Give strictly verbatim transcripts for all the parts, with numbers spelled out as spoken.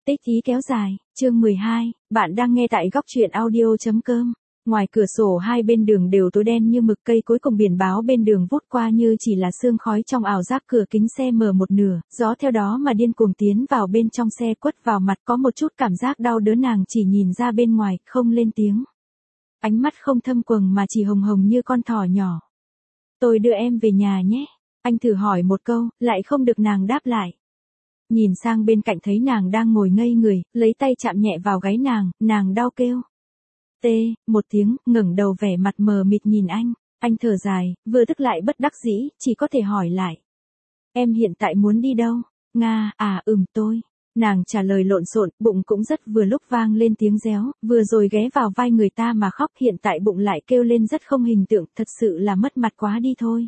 Tích ý kéo dài, chương mười hai, bạn đang nghe tại góc truyện audio chấm com. Ngoài cửa sổ hai bên đường đều tối đen như mực, cây cối cùng biển báo bên đường vút qua như chỉ là sương khói trong ảo giác. Cửa kính xe mở một nửa, gió theo đó mà điên cuồng tiến vào bên trong xe, quất vào mặt, có một chút cảm giác đau đớn. Nàng chỉ nhìn ra bên ngoài, không lên tiếng. Ánh mắt không thâm quầng mà chỉ hồng hồng như con thỏ nhỏ. Tôi đưa em về nhà nhé. Anh thử hỏi một câu, lại không được nàng đáp lại. Nhìn sang bên cạnh thấy nàng đang ngồi ngây người, lấy tay chạm nhẹ vào gáy nàng, nàng đau kêu. Tê, một tiếng, ngẩng đầu vẻ mặt mờ mịt nhìn anh. Anh thở dài, vừa tức lại bất đắc dĩ, chỉ có thể hỏi lại. Em hiện tại muốn đi đâu? Nga, à ừm tôi. Nàng trả lời lộn xộn, bụng cũng rất vừa lúc vang lên tiếng réo, vừa rồi ghé vào vai người ta mà khóc, hiện tại bụng lại kêu lên rất không hình tượng, thật sự là mất mặt quá đi thôi.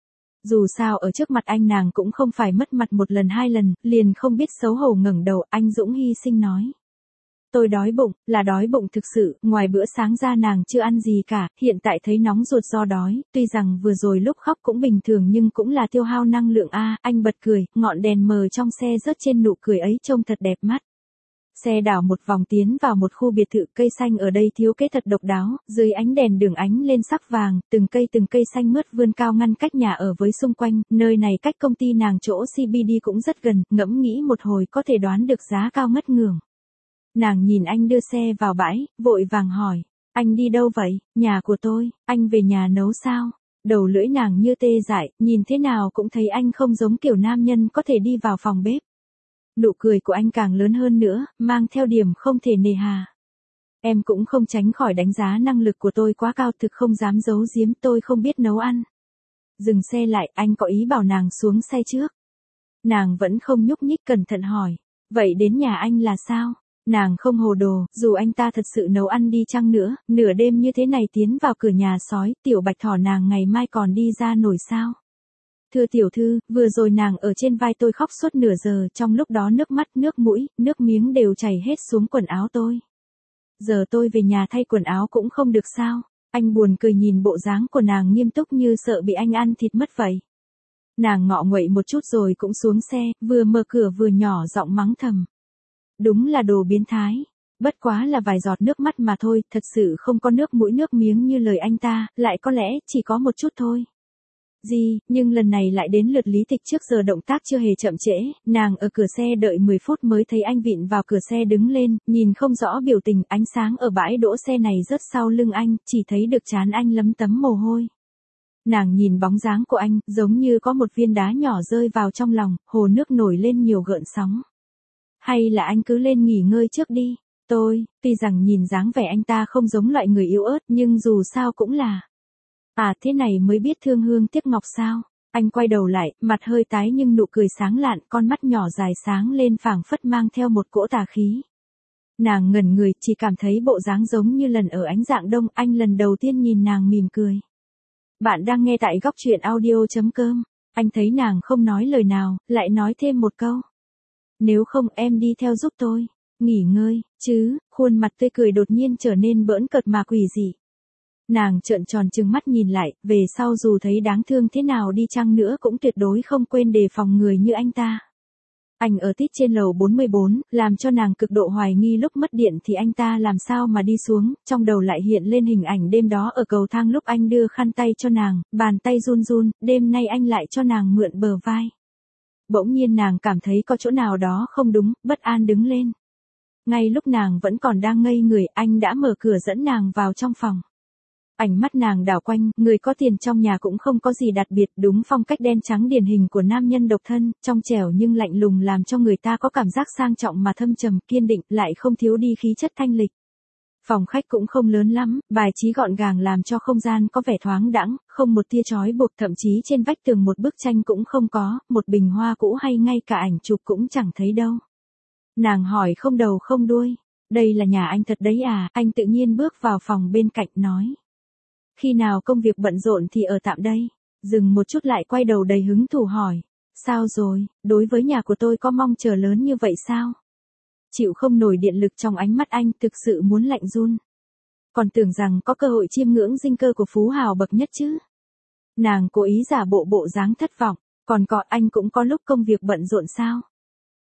Dù sao ở trước mặt anh nàng cũng không phải mất mặt một lần hai lần, liền không biết xấu hổ ngẩng đầu. Anh dũng hy sinh nói. Tôi đói bụng, là đói bụng thực sự, ngoài bữa sáng ra nàng chưa ăn gì cả, hiện tại thấy nóng ruột do đói, tuy rằng vừa rồi lúc khóc cũng bình thường nhưng cũng là tiêu hao năng lượng a. Anh bật cười, ngọn đèn mờ trong xe rớt trên nụ cười ấy trông thật đẹp mắt. Xe đảo một vòng tiến vào một khu biệt thự, cây xanh ở đây thiếu kế thật độc đáo, dưới ánh đèn đường ánh lên sắc vàng, từng cây từng cây xanh mướt vươn cao ngăn cách nhà ở với xung quanh, nơi này cách công ty nàng chỗ xê bê đê cũng rất gần, ngẫm nghĩ một hồi có thể đoán được giá cao ngất ngưởng. Nàng nhìn anh đưa xe vào bãi, vội vàng hỏi, anh đi đâu vậy? Nhà của tôi, anh về nhà nấu sao? Đầu lưỡi nàng như tê dại, nhìn thế nào cũng thấy anh không giống kiểu nam nhân có thể đi vào phòng bếp. Nụ cười của anh càng lớn hơn nữa, mang theo điểm không thể nề hà. Em cũng không tránh khỏi đánh giá năng lực của tôi quá cao, thực không dám giấu giếm, tôi không biết nấu ăn. Dừng xe lại, anh có ý bảo nàng xuống xe trước. Nàng vẫn không nhúc nhích, cẩn thận hỏi, vậy đến nhà anh là sao? Nàng không hồ đồ, dù anh ta thật sự nấu ăn đi chăng nữa, nửa đêm như thế này tiến vào cửa nhà sói, tiểu bạch thỏ nàng ngày mai còn đi ra nổi sao? Thưa tiểu thư, vừa rồi nàng ở trên vai tôi khóc suốt nửa giờ, trong lúc đó nước mắt, nước mũi, nước miếng đều chảy hết xuống quần áo tôi. Giờ tôi về nhà thay quần áo cũng không được sao? Anh buồn cười nhìn bộ dáng của nàng nghiêm túc như sợ bị anh ăn thịt mất vậy. Nàng ngọ nguậy một chút rồi cũng xuống xe, vừa mở cửa vừa nhỏ giọng mắng thầm. Đúng là đồ biến thái. Bất quá là vài giọt nước mắt mà thôi, thật sự không có nước mũi nước miếng như lời anh ta, lại có lẽ chỉ có một chút thôi. Gì, nhưng lần này lại đến lượt Lý Tịch, trước giờ động tác chưa hề chậm trễ, nàng ở cửa xe đợi mười phút mới thấy anh vịn vào cửa xe đứng lên, nhìn không rõ biểu tình, ánh sáng ở bãi đỗ xe này rớt sau lưng anh, chỉ thấy được trán anh lấm tấm mồ hôi. Nàng nhìn bóng dáng của anh, giống như có một viên đá nhỏ rơi vào trong lòng, hồ nước nổi lên nhiều gợn sóng. Hay là anh cứ lên nghỉ ngơi trước đi, tôi, tuy rằng nhìn dáng vẻ anh ta không giống loại người yếu ớt nhưng dù sao cũng là. À thế này mới biết thương hương tiếc ngọc sao? Anh quay đầu lại, mặt hơi tái nhưng nụ cười sáng lạn, con mắt nhỏ dài sáng lên phảng phất mang theo một cỗ tà khí. Nàng ngẩn người, chỉ cảm thấy bộ dáng giống như lần ở ánh dạng đông, anh lần đầu tiên nhìn nàng mỉm cười. Bạn đang nghe tại góc truyện audio chấm com. Anh thấy nàng không nói lời nào, lại nói thêm một câu. Nếu không em đi theo giúp tôi, nghỉ ngơi, chứ, khuôn mặt tươi cười đột nhiên trở nên bỡn cợt mà quỷ dị. Nàng trợn tròn trừng mắt nhìn lại, về sau dù thấy đáng thương thế nào đi chăng nữa cũng tuyệt đối không quên đề phòng người như anh ta. Anh ở tít trên lầu bốn mươi bốn, làm cho nàng cực độ hoài nghi lúc mất điện thì anh ta làm sao mà đi xuống, trong đầu lại hiện lên hình ảnh đêm đó ở cầu thang lúc anh đưa khăn tay cho nàng, bàn tay run run, đêm nay anh lại cho nàng mượn bờ vai. Bỗng nhiên nàng cảm thấy có chỗ nào đó không đúng, bất an đứng lên. Ngay lúc nàng vẫn còn đang ngây người, anh đã mở cửa dẫn nàng vào trong phòng. Ánh mắt nàng đảo quanh, người có tiền trong nhà cũng không có gì đặc biệt, đúng phong cách đen trắng điển hình của nam nhân độc thân, trong trẻo nhưng lạnh lùng làm cho người ta có cảm giác sang trọng mà thâm trầm, kiên định, lại không thiếu đi khí chất thanh lịch. Phòng khách cũng không lớn lắm, bài trí gọn gàng làm cho không gian có vẻ thoáng đãng, không một tia trói buộc, thậm chí trên vách tường một bức tranh cũng không có, một bình hoa cũ hay ngay cả ảnh chụp cũng chẳng thấy đâu. Nàng hỏi không đầu không đuôi, đây là nhà anh thật đấy à? Anh tự nhiên bước vào phòng bên cạnh nói. Khi nào công việc bận rộn thì ở tạm đây. Dừng một chút lại quay đầu đầy hứng thú hỏi, sao rồi, đối với nhà của tôi có mong chờ lớn như vậy sao? Chịu không nổi điện lực trong ánh mắt anh, thực sự muốn lạnh run. Còn tưởng rằng có cơ hội chiêm ngưỡng dinh cơ của phú hào bậc nhất chứ. Nàng cố ý giả bộ bộ dáng thất vọng, còn có anh cũng có lúc công việc bận rộn sao?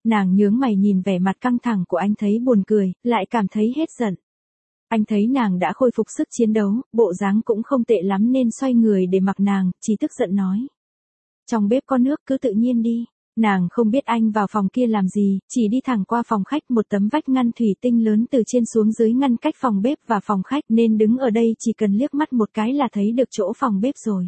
Nàng nhướng mày nhìn vẻ mặt căng thẳng của anh thấy buồn cười, lại cảm thấy hết giận. Anh thấy nàng đã khôi phục sức chiến đấu, bộ dáng cũng không tệ lắm nên xoay người để mặc nàng, chỉ tức giận nói. Trong bếp có nước cứ tự nhiên đi. Nàng không biết anh vào phòng kia làm gì, chỉ đi thẳng qua phòng khách, một tấm vách ngăn thủy tinh lớn từ trên xuống dưới ngăn cách phòng bếp và phòng khách nên đứng ở đây chỉ cần liếc mắt một cái là thấy được chỗ phòng bếp rồi.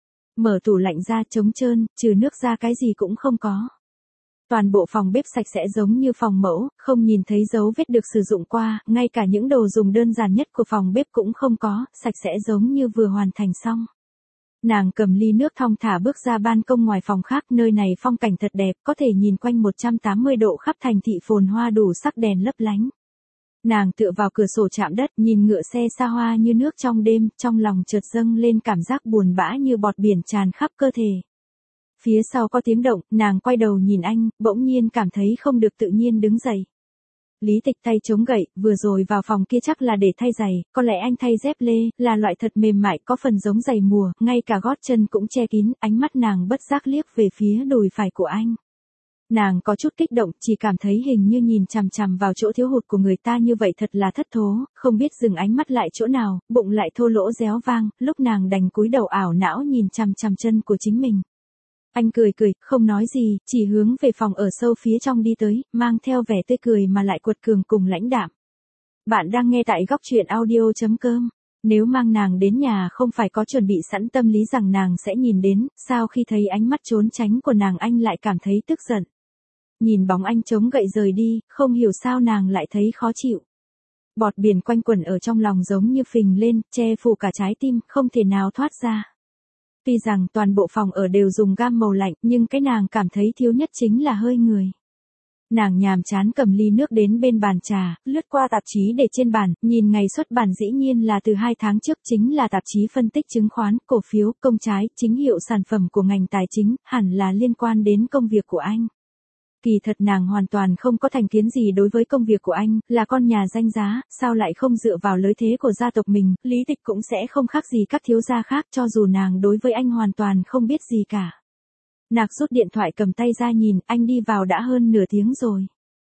Mở tủ lạnh ra trống trơn, trừ nước ra cái gì cũng không có. Toàn bộ phòng bếp sạch sẽ giống như phòng mẫu, không nhìn thấy dấu vết được sử dụng qua, ngay cả những đồ dùng đơn giản nhất của phòng bếp cũng không có, sạch sẽ giống như vừa hoàn thành xong. Nàng cầm ly nước thong thả bước ra ban công ngoài phòng khác, nơi này phong cảnh thật đẹp, có thể nhìn quanh một trăm tám mươi độ khắp thành thị phồn hoa đủ sắc đèn lấp lánh. Nàng tựa vào cửa sổ chạm đất, nhìn ngựa xe xa hoa như nước trong đêm, trong lòng chợt dâng lên cảm giác buồn bã như bọt biển tràn khắp cơ thể. Phía sau có tiếng động, nàng quay đầu nhìn anh, bỗng nhiên cảm thấy không được tự nhiên đứng dậy. Lý Tịch tay chống gậy, vừa rồi vào phòng kia chắc là để thay giày, có lẽ anh thay dép lê, là loại thật mềm mại, có phần giống giày mùa, ngay cả gót chân cũng che kín, ánh mắt nàng bất giác liếc về phía đùi phải của anh. Nàng có chút kích động, chỉ cảm thấy hình như nhìn chằm chằm vào chỗ thiếu hụt của người ta như vậy thật là thất thố, không biết dừng ánh mắt lại chỗ nào, bụng lại thô lỗ réo vang, lúc nàng đành cúi đầu ảo não nhìn chằm chằm chân của chính mình. Anh cười cười, không nói gì, chỉ hướng về phòng ở sâu phía trong đi tới, mang theo vẻ tươi cười mà lại quật cường cùng lãnh đạm. Bạn đang nghe tại góc truyện audio chấm com. Nếu mang nàng đến nhà không phải có chuẩn bị sẵn tâm lý rằng nàng sẽ nhìn đến, sao khi thấy ánh mắt trốn tránh của nàng anh lại cảm thấy tức giận. Nhìn bóng anh chống gậy rời đi, không hiểu sao nàng lại thấy khó chịu. Bọt biển quanh quẩn ở trong lòng giống như phình lên, che phủ cả trái tim, không thể nào thoát ra. Tuy rằng toàn bộ phòng ở đều dùng gam màu lạnh, nhưng cái nàng cảm thấy thiếu nhất chính là hơi người. Nàng nhàm chán cầm ly nước đến bên bàn trà, lướt qua tạp chí để trên bàn, nhìn ngày xuất bản dĩ nhiên là từ hai tháng trước, chính là tạp chí phân tích chứng khoán, cổ phiếu, công trái, chính hiệu sản phẩm của ngành tài chính, hẳn là liên quan đến công việc của anh. Kỳ thật nàng hoàn toàn không có thành kiến gì đối với công việc của anh, là con nhà danh giá, sao lại không dựa vào lợi thế của gia tộc mình, Lý Tịch cũng sẽ không khác gì các thiếu gia khác, cho dù nàng đối với anh hoàn toàn không biết gì cả. Nàng rút điện thoại cầm tay ra nhìn, anh đi vào đã hơn nửa tiếng rồi.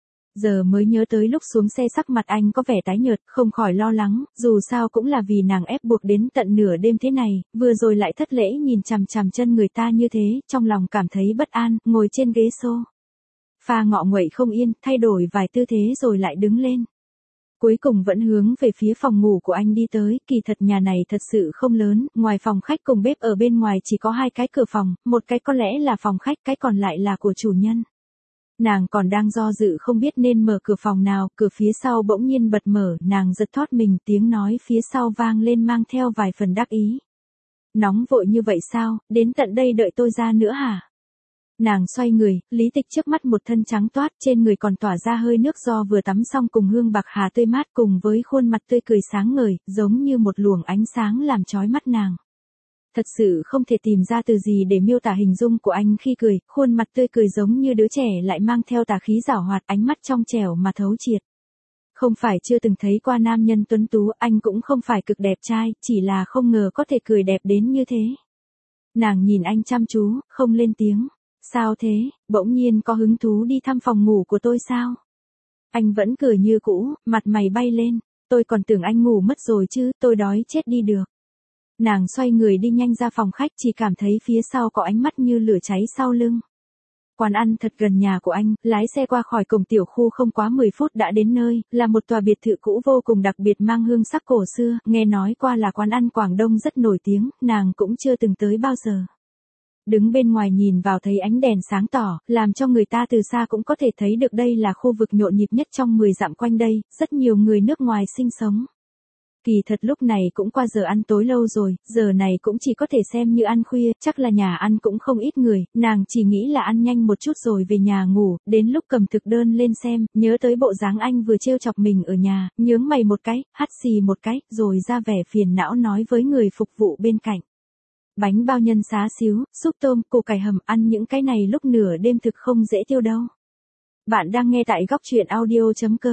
Giờ mới nhớ tới lúc xuống xe sắc mặt anh có vẻ tái nhợt, không khỏi lo lắng, dù sao cũng là vì nàng ép buộc đến tận nửa đêm thế này, vừa rồi lại thất lễ nhìn chằm chằm chân người ta như thế, trong lòng cảm thấy bất an, ngồi trên ghế xô. Pha ngọ nguậy không yên, thay đổi vài tư thế rồi lại đứng lên. Cuối cùng vẫn hướng về phía phòng ngủ của anh đi tới, kỳ thật nhà này thật sự không lớn, ngoài phòng khách cùng bếp ở bên ngoài chỉ có hai cái cửa phòng, một cái có lẽ là phòng khách, cái còn lại là của chủ nhân. Nàng còn đang do dự không biết nên mở cửa phòng nào, cửa phía sau bỗng nhiên bật mở, nàng giật thót mình, tiếng nói phía sau vang lên mang theo vài phần đắc ý. Nóng vội như vậy sao, đến tận đây đợi tôi ra nữa hả? Nàng xoay người, Lý Tịch trước mắt một thân trắng toát, trên người còn tỏa ra hơi nước do vừa tắm xong cùng hương bạc hà tươi mát cùng với khuôn mặt tươi cười sáng ngời, giống như một luồng ánh sáng làm chói mắt nàng. Thật sự không thể tìm ra từ gì để miêu tả hình dung của anh khi cười, khuôn mặt tươi cười giống như đứa trẻ lại mang theo tà khí giảo hoạt, ánh mắt trong trẻo mà thấu triệt. Không phải chưa từng thấy qua nam nhân tuấn tú, anh cũng không phải cực đẹp trai, chỉ là không ngờ có thể cười đẹp đến như thế. Nàng nhìn anh chăm chú, không lên tiếng. Sao thế, bỗng nhiên có hứng thú đi thăm phòng ngủ của tôi sao? Anh vẫn cười như cũ, mặt mày bay lên, tôi còn tưởng anh ngủ mất rồi chứ, tôi đói chết đi được. Nàng xoay người đi nhanh ra phòng khách, chỉ cảm thấy phía sau có ánh mắt như lửa cháy sau lưng. Quán ăn thật gần nhà của anh, lái xe qua khỏi cổng tiểu khu không quá mười phút đã đến nơi, là một tòa biệt thự cũ vô cùng đặc biệt mang hương sắc cổ xưa, nghe nói qua là quán ăn Quảng Đông rất nổi tiếng, nàng cũng chưa từng tới bao giờ. Đứng bên ngoài nhìn vào thấy ánh đèn sáng tỏ, làm cho người ta từ xa cũng có thể thấy được đây là khu vực nhộn nhịp nhất trong mười dặm quanh đây, rất nhiều người nước ngoài sinh sống. Kỳ thật lúc này cũng qua giờ ăn tối lâu rồi, giờ này cũng chỉ có thể xem như ăn khuya, chắc là nhà ăn cũng không ít người, nàng chỉ nghĩ là ăn nhanh một chút rồi về nhà ngủ, đến lúc cầm thực đơn lên xem, nhớ tới bộ dáng anh vừa trêu chọc mình ở nhà, nhướng mày một cái, hắt xì một cái, rồi ra vẻ phiền não nói với người phục vụ bên cạnh. Bánh bao nhân xá xíu, súp tôm, củ cải hầm, ăn những cái này lúc nửa đêm thực không dễ tiêu đâu. Bạn đang nghe tại góc truyện audio chấm com.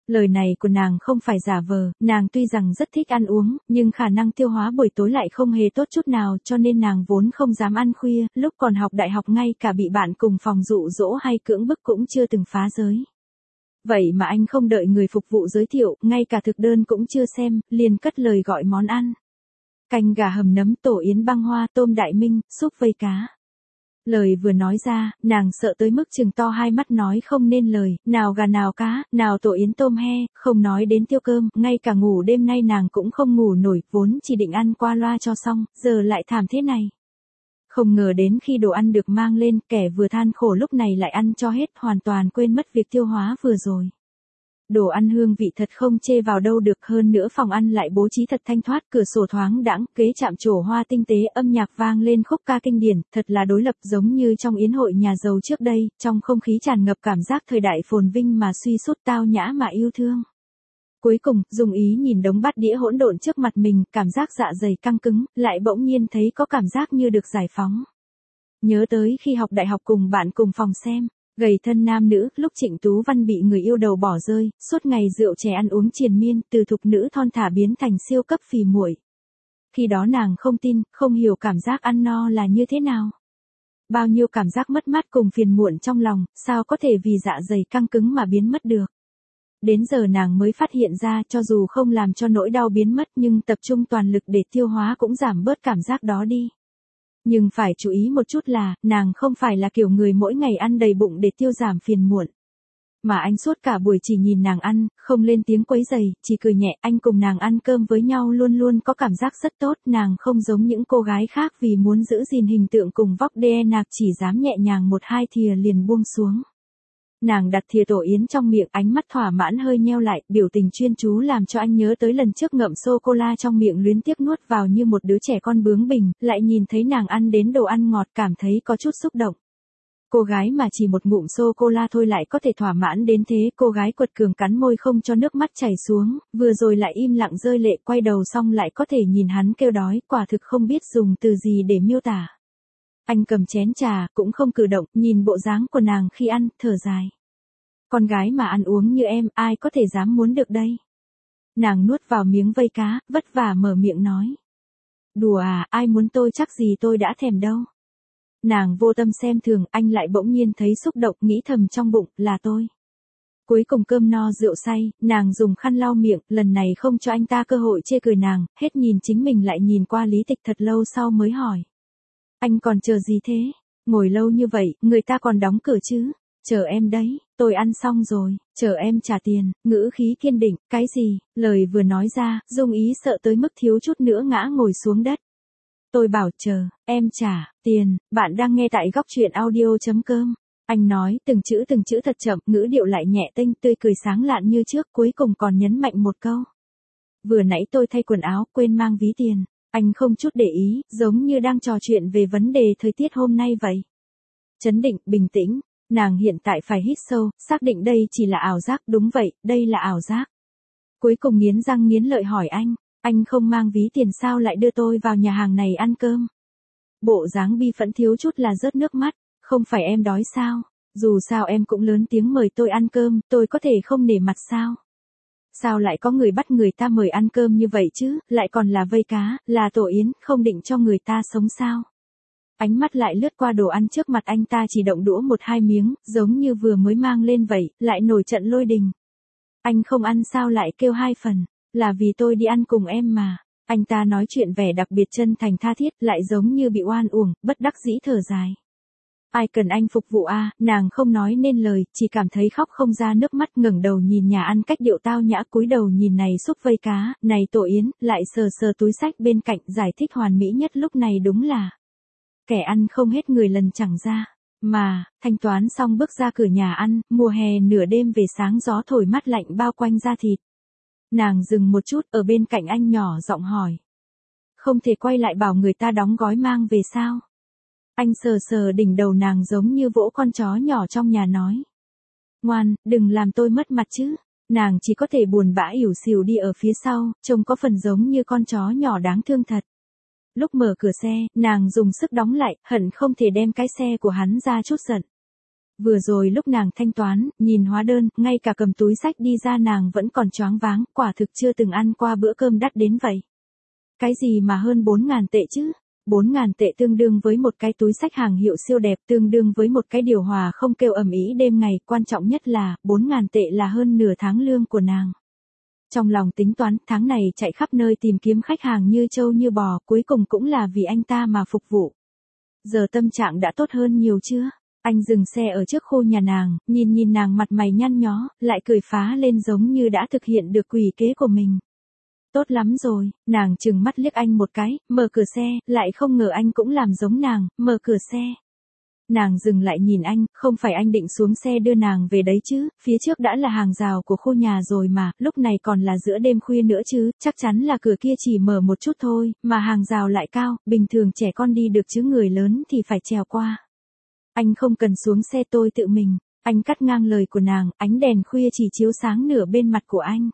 Lời này của nàng không phải giả vờ, nàng tuy rằng rất thích ăn uống, nhưng khả năng tiêu hóa buổi tối lại không hề tốt chút nào cho nên nàng vốn không dám ăn khuya, lúc còn học đại học ngay cả bị bạn cùng phòng dụ dỗ hay cưỡng bức cũng chưa từng phá giới. Vậy mà anh không đợi người phục vụ giới thiệu, ngay cả thực đơn cũng chưa xem, liền cất lời gọi món ăn. Canh gà hầm nấm, tổ yến băng hoa, tôm đại minh, súp vây cá. Lời vừa nói ra, nàng sợ tới mức trừng to hai mắt nói không nên lời, nào gà nào cá, nào tổ yến tôm he, không nói đến tiêu cơm, ngay cả ngủ đêm nay nàng cũng không ngủ nổi, vốn chỉ định ăn qua loa cho xong, giờ lại thảm thế này. Không ngờ đến khi đồ ăn được mang lên, kẻ vừa than khổ lúc này lại ăn cho hết, hoàn toàn quên mất việc tiêu hóa vừa rồi. Đồ ăn hương vị thật không chê vào đâu được, hơn nữa phòng ăn lại bố trí thật thanh thoát, cửa sổ thoáng đãng, ghế chạm trổ hoa tinh tế, âm nhạc vang lên khúc ca kinh điển, thật là đối lập giống như trong yến hội nhà giàu trước đây, trong không khí tràn ngập cảm giác thời đại phồn vinh mà suy sút, tao nhã mà yêu thương. Cuối cùng, Dung Ý nhìn đống bát đĩa hỗn độn trước mặt mình, cảm giác dạ dày căng cứng, lại bỗng nhiên thấy có cảm giác như được giải phóng. Nhớ tới khi học đại học cùng bạn cùng phòng xem, gầy thân nam nữ, lúc Trịnh Tú Văn bị người yêu đầu bỏ rơi, suốt ngày rượu chè ăn uống triền miên, từ thục nữ thon thả biến thành siêu cấp phì muội. Khi đó nàng không tin, không hiểu cảm giác ăn no là như thế nào. Bao nhiêu cảm giác mất mát cùng phiền muộn trong lòng, sao có thể vì dạ dày căng cứng mà biến mất được. Đến giờ nàng mới phát hiện ra, cho dù không làm cho nỗi đau biến mất nhưng tập trung toàn lực để tiêu hóa cũng giảm bớt cảm giác đó đi. Nhưng phải chú ý một chút là, nàng không phải là kiểu người mỗi ngày ăn đầy bụng để tiêu giảm phiền muộn. Mà anh suốt cả buổi chỉ nhìn nàng ăn, không lên tiếng quấy rầy, chỉ cười nhẹ, anh cùng nàng ăn cơm với nhau luôn luôn có cảm giác rất tốt, nàng không giống những cô gái khác vì muốn giữ gìn hình tượng cùng vóc đê nạc chỉ dám nhẹ nhàng một hai thìa liền buông xuống. Nàng đặt thìa tổ yến trong miệng, ánh mắt thỏa mãn hơi nheo lại, biểu tình chuyên chú làm cho anh nhớ tới lần trước ngậm sô-cô-la trong miệng luyến tiếc nuốt vào như một đứa trẻ con bướng bỉnh, lại nhìn thấy nàng ăn đến đồ ăn ngọt cảm thấy có chút xúc động. Cô gái mà chỉ một ngụm sô-cô-la thôi lại có thể thỏa mãn đến thế, cô gái quật cường cắn môi không cho nước mắt chảy xuống, vừa rồi lại im lặng rơi lệ, quay đầu xong lại có thể nhìn hắn kêu đói, quả thực không biết dùng từ gì để miêu tả. Anh cầm chén trà, cũng không cử động, nhìn bộ dáng của nàng khi ăn, thở dài. Con gái mà ăn uống như em, ai có thể dám muốn được đây? Nàng nuốt vào miếng vây cá, vất vả mở miệng nói. Đùa à, ai muốn tôi chắc gì tôi đã thèm đâu. Nàng vô tâm xem thường, anh lại bỗng nhiên thấy xúc động, nghĩ thầm trong bụng, là tôi. Cuối cùng cơm no rượu say, nàng dùng khăn lau miệng, lần này không cho anh ta cơ hội chê cười nàng, hết nhìn chính mình lại nhìn qua lý tịch thật lâu sau mới hỏi. Anh còn chờ gì thế? Ngồi lâu như vậy, người ta còn đóng cửa chứ? Chờ em đấy, tôi ăn xong rồi, chờ em trả tiền, ngữ khí kiên định, cái gì? Lời vừa nói ra, Dung Ý sợ tới mức thiếu chút nữa ngã ngồi xuống đất. Tôi bảo chờ, em trả, tiền, bạn đang nghe tại góc truyện audio chấm com. Anh nói từng chữ từng chữ thật chậm, ngữ điệu lại nhẹ tênh, tươi cười sáng lạn như trước, cuối cùng còn nhấn mạnh một câu. Vừa nãy tôi thay quần áo, quên mang ví tiền. Anh không chút để ý, giống như đang trò chuyện về vấn đề thời tiết hôm nay vậy. Chấn định, bình tĩnh, nàng hiện tại phải hít sâu, xác định đây chỉ là ảo giác, đúng vậy, đây là ảo giác. Cuối cùng nghiến răng nghiến lợi hỏi anh, anh không mang ví tiền sao lại đưa tôi vào nhà hàng này ăn cơm? Bộ dáng bi phẫn thiếu chút là rớt nước mắt, không phải em đói sao? Dù sao em cũng lớn tiếng mời tôi ăn cơm, tôi có thể không nể mặt sao? Sao lại có người bắt người ta mời ăn cơm như vậy chứ, lại còn là vây cá, là tổ yến, không định cho người ta sống sao? Ánh mắt lại lướt qua đồ ăn trước mặt anh ta chỉ động đũa một hai miếng, giống như vừa mới mang lên vậy, lại nổi trận lôi đình. Anh không ăn sao lại kêu hai phần, là vì tôi đi ăn cùng em mà. Anh ta nói chuyện vẻ đặc biệt chân thành tha thiết, lại giống như bị oan uổng, bất đắc dĩ thở dài. Ai cần anh phục vụ a? À, nàng không nói nên lời, chỉ cảm thấy khóc không ra nước mắt, ngẩng đầu nhìn nhà ăn cách điệu tao nhã, cúi đầu nhìn này súp vây cá, này tổ yến, lại sờ sờ túi xách bên cạnh, giải thích hoàn mỹ nhất lúc này đúng là kẻ ăn không hết người lần chẳng ra. Mà, thanh toán xong bước ra cửa nhà ăn, mùa hè nửa đêm về sáng gió thổi mát lạnh bao quanh da thịt. Nàng dừng một chút, ở bên cạnh anh nhỏ giọng hỏi. Không thể quay lại bảo người ta đóng gói mang về sao? Anh sờ sờ đỉnh đầu nàng giống như vỗ con chó nhỏ trong nhà nói. Ngoan, đừng làm tôi mất mặt chứ. Nàng chỉ có thể buồn bã ỉu xìu đi ở phía sau, trông có phần giống như con chó nhỏ đáng thương thật. Lúc mở cửa xe, nàng dùng sức đóng lại, hận không thể đem cái xe của hắn ra chút giận. Vừa rồi lúc nàng thanh toán, nhìn hóa đơn, ngay cả cầm túi sách đi ra nàng vẫn còn choáng váng, quả thực chưa từng ăn qua bữa cơm đắt đến vậy. Cái gì mà hơn bốn ngàn tệ chứ? bốn ngàn tệ tương đương với một cái túi sách hàng hiệu siêu đẹp, tương đương với một cái điều hòa không kêu ầm ĩ đêm ngày, quan trọng nhất là, bốn ngàn tệ là hơn nửa tháng lương của nàng. Trong lòng tính toán, tháng này chạy khắp nơi tìm kiếm khách hàng như trâu như bò, cuối cùng cũng là vì anh ta mà phục vụ. Giờ tâm trạng đã tốt hơn nhiều chưa? Anh dừng xe ở trước khu nhà nàng, nhìn nhìn nàng mặt mày nhăn nhó, lại cười phá lên giống như đã thực hiện được quỷ kế của mình. Tốt lắm rồi, nàng trừng mắt liếc anh một cái, mở cửa xe, lại không ngờ anh cũng làm giống nàng, mở cửa xe. Nàng dừng lại nhìn anh, không phải anh định xuống xe đưa nàng về đấy chứ, phía trước đã là hàng rào của khu nhà rồi mà, lúc này còn là giữa đêm khuya nữa chứ, chắc chắn là cửa kia chỉ mở một chút thôi, mà hàng rào lại cao, bình thường trẻ con đi được chứ người lớn thì phải trèo qua. Anh không cần xuống xe tôi tự mình, anh cắt ngang lời của nàng, ánh đèn khuya chỉ chiếu sáng nửa bên mặt của anh.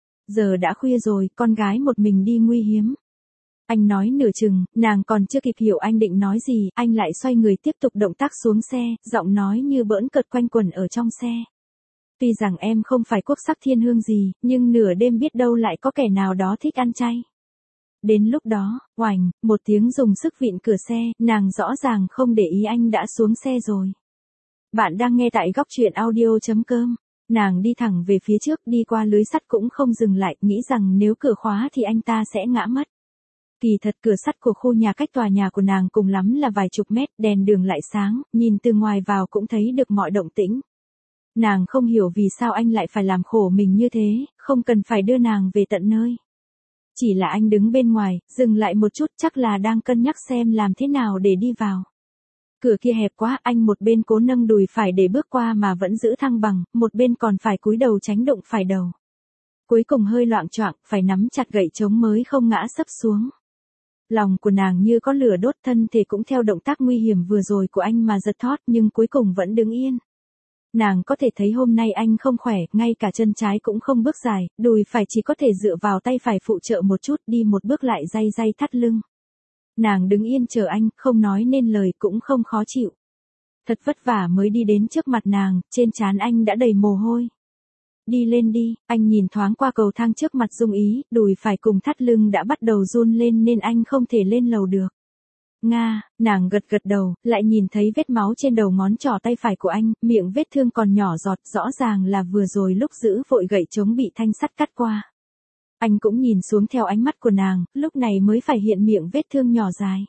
Giờ đã khuya rồi, con gái một mình đi nguy hiếm. Anh nói nửa chừng, nàng còn chưa kịp hiểu anh định nói gì, anh lại xoay người tiếp tục động tác xuống xe, giọng nói như bỡn cợt quanh quẩn ở trong xe. Tuy rằng em không phải quốc sắc thiên hương gì, nhưng nửa đêm biết đâu lại có kẻ nào đó thích ăn chay. Đến lúc đó, oành, một tiếng dùng sức vịn cửa xe, nàng rõ ràng không để ý anh đã xuống xe rồi. Bạn đang nghe tại góc truyện audio chấm com. Nàng đi thẳng về phía trước, đi qua lưới sắt cũng không dừng lại, nghĩ rằng nếu cửa khóa thì anh ta sẽ ngã mất. Kỳ thật cửa sắt của khu nhà cách tòa nhà của nàng cùng lắm là vài chục mét, đèn đường lại sáng, nhìn từ ngoài vào cũng thấy được mọi động tĩnh. Nàng không hiểu vì sao anh lại phải làm khổ mình như thế, không cần phải đưa nàng về tận nơi. Chỉ là anh đứng bên ngoài, dừng lại một chút, chắc là đang cân nhắc xem làm thế nào để đi vào. Cửa kia hẹp quá, anh một bên cố nâng đùi phải để bước qua mà vẫn giữ thăng bằng, một bên còn phải cúi đầu tránh đụng phải đầu. Cuối cùng hơi loạng choạng, phải nắm chặt gậy chống mới không ngã sấp xuống. Lòng của nàng như có lửa đốt, thân thể cũng theo động tác nguy hiểm vừa rồi của anh mà giật thót, nhưng cuối cùng vẫn đứng yên. Nàng có thể thấy hôm nay anh không khỏe, ngay cả chân trái cũng không bước dài, đùi phải chỉ có thể dựa vào tay phải phụ trợ một chút, đi một bước lại day day thắt lưng. Nàng đứng yên chờ anh, không nói nên lời cũng không khó chịu. Thật vất vả mới đi đến trước mặt nàng, trên trán anh đã đầy mồ hôi. Đi lên đi, anh nhìn thoáng qua cầu thang trước mặt Dung Ý, đùi phải cùng thắt lưng đã bắt đầu run lên nên anh không thể lên lầu được. Nga, nàng gật gật đầu, lại nhìn thấy vết máu trên đầu ngón trỏ tay phải của anh, miệng vết thương còn nhỏ giọt, rõ ràng là vừa rồi lúc giữ vội gậy chống bị thanh sắt cắt qua. Anh cũng nhìn xuống theo ánh mắt của nàng, lúc này mới phải hiện miệng vết thương nhỏ dài.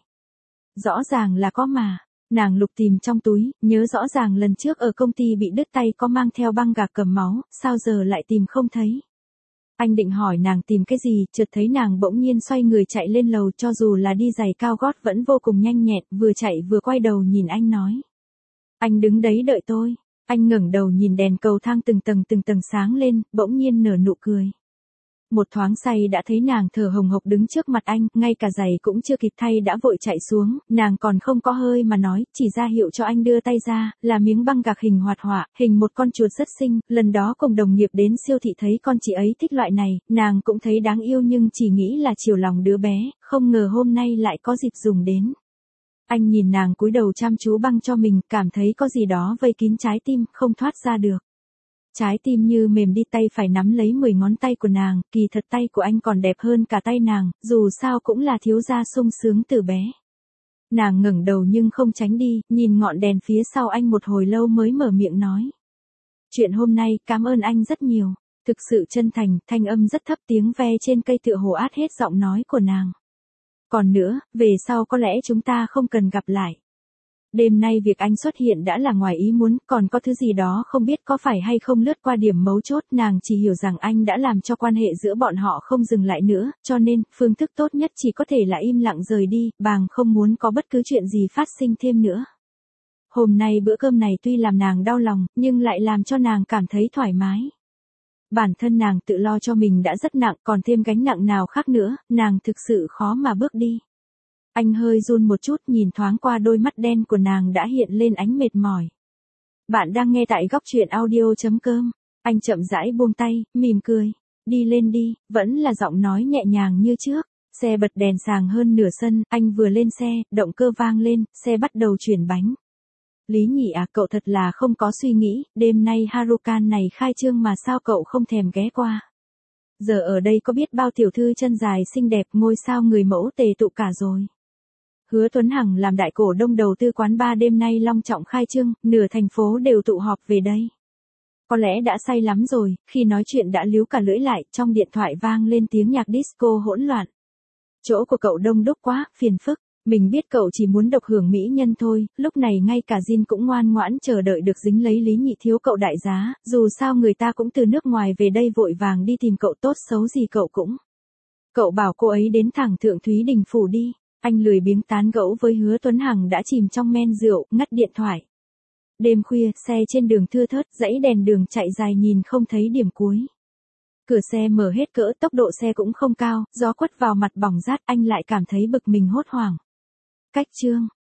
Rõ ràng là có mà. Nàng lục tìm trong túi, nhớ rõ ràng lần trước ở công ty bị đứt tay có mang theo băng gạc cầm máu, sao giờ lại tìm không thấy. Anh định hỏi nàng tìm cái gì, chợt thấy nàng bỗng nhiên xoay người chạy lên lầu, cho dù là đi giày cao gót vẫn vô cùng nhanh nhẹn, vừa chạy vừa quay đầu nhìn anh nói. Anh đứng đấy đợi tôi. Anh ngẩng đầu nhìn đèn cầu thang từng tầng từng tầng sáng lên, bỗng nhiên nở nụ cười. Một thoáng say đã thấy nàng thở hồng hộc đứng trước mặt anh, ngay cả giày cũng chưa kịp thay đã vội chạy xuống, nàng còn không có hơi mà nói, chỉ ra hiệu cho anh đưa tay ra, là miếng băng gạc hình hoạt họa, hình một con chuột rất xinh, lần đó cùng đồng nghiệp đến siêu thị thấy con chị ấy thích loại này, nàng cũng thấy đáng yêu nhưng chỉ nghĩ là chiều lòng đứa bé, không ngờ hôm nay lại có dịp dùng đến. Anh nhìn nàng cúi đầu chăm chú băng cho mình, cảm thấy có gì đó vây kín trái tim, không thoát ra được. Trái tim như mềm đi, tay phải nắm lấy mười ngón tay của nàng, kỳ thật tay của anh còn đẹp hơn cả tay nàng, dù sao cũng là thiếu gia sung sướng từ bé. Nàng ngẩng đầu nhưng không tránh đi, nhìn ngọn đèn phía sau anh một hồi lâu mới mở miệng nói. Chuyện hôm nay, cảm ơn anh rất nhiều, thực sự chân thành, thanh âm rất thấp, tiếng ve trên cây tựa hồ át hết giọng nói của nàng. Còn nữa, về sau có lẽ chúng ta không cần gặp lại. Đêm nay việc anh xuất hiện đã là ngoài ý muốn, còn có thứ gì đó không biết có phải hay không lướt qua điểm mấu chốt, nàng chỉ hiểu rằng anh đã làm cho quan hệ giữa bọn họ không dừng lại nữa, cho nên, phương thức tốt nhất chỉ có thể là im lặng rời đi, bàng không muốn có bất cứ chuyện gì phát sinh thêm nữa. Hôm nay bữa cơm này tuy làm nàng đau lòng, nhưng lại làm cho nàng cảm thấy thoải mái. Bản thân nàng tự lo cho mình đã rất nặng, còn thêm gánh nặng nào khác nữa, nàng thực sự khó mà bước đi. Anh hơi run một chút, nhìn thoáng qua đôi mắt đen của nàng đã hiện lên ánh mệt mỏi. Bạn đang nghe tại góc truyện audio chấm com. Anh chậm rãi buông tay, mỉm cười. Đi lên đi, vẫn là giọng nói nhẹ nhàng như trước. Xe bật đèn sàng hơn nửa sân, anh vừa lên xe, động cơ vang lên, xe bắt đầu chuyển bánh. Lý Nhị à, cậu thật là không có suy nghĩ, đêm nay Harukan này khai trương mà sao cậu không thèm ghé qua. Giờ ở đây có biết bao tiểu thư chân dài xinh đẹp, ngôi sao người mẫu tề tụ cả rồi. Hứa Tuấn Hằng làm đại cổ đông đầu tư quán bar đêm nay long trọng khai trương, nửa thành phố đều tụ họp về đây. Có lẽ đã say lắm rồi, khi nói chuyện đã líu cả lưỡi lại, trong điện thoại vang lên tiếng nhạc disco hỗn loạn. Chỗ của cậu đông đúc quá, phiền phức. Mình biết cậu chỉ muốn độc hưởng mỹ nhân thôi, lúc này ngay cả Jin cũng ngoan ngoãn chờ đợi được dính lấy Lý Nhị thiếu cậu đại giá, dù sao người ta cũng từ nước ngoài về đây vội vàng đi tìm cậu, tốt xấu gì cậu cũng. Cậu bảo cô ấy đến thẳng Thượng Thúy Đình Phủ đi. Anh lười biếng tán gẫu với Hứa Tuấn Hằng đã chìm trong men rượu, ngắt điện thoại. Đêm khuya, xe trên đường thưa thớt, dãy đèn đường chạy dài nhìn không thấy điểm cuối. Cửa xe mở hết cỡ, tốc độ xe cũng không cao, gió quất vào mặt bỏng rát, anh lại cảm thấy bực mình hốt hoảng. Cách chương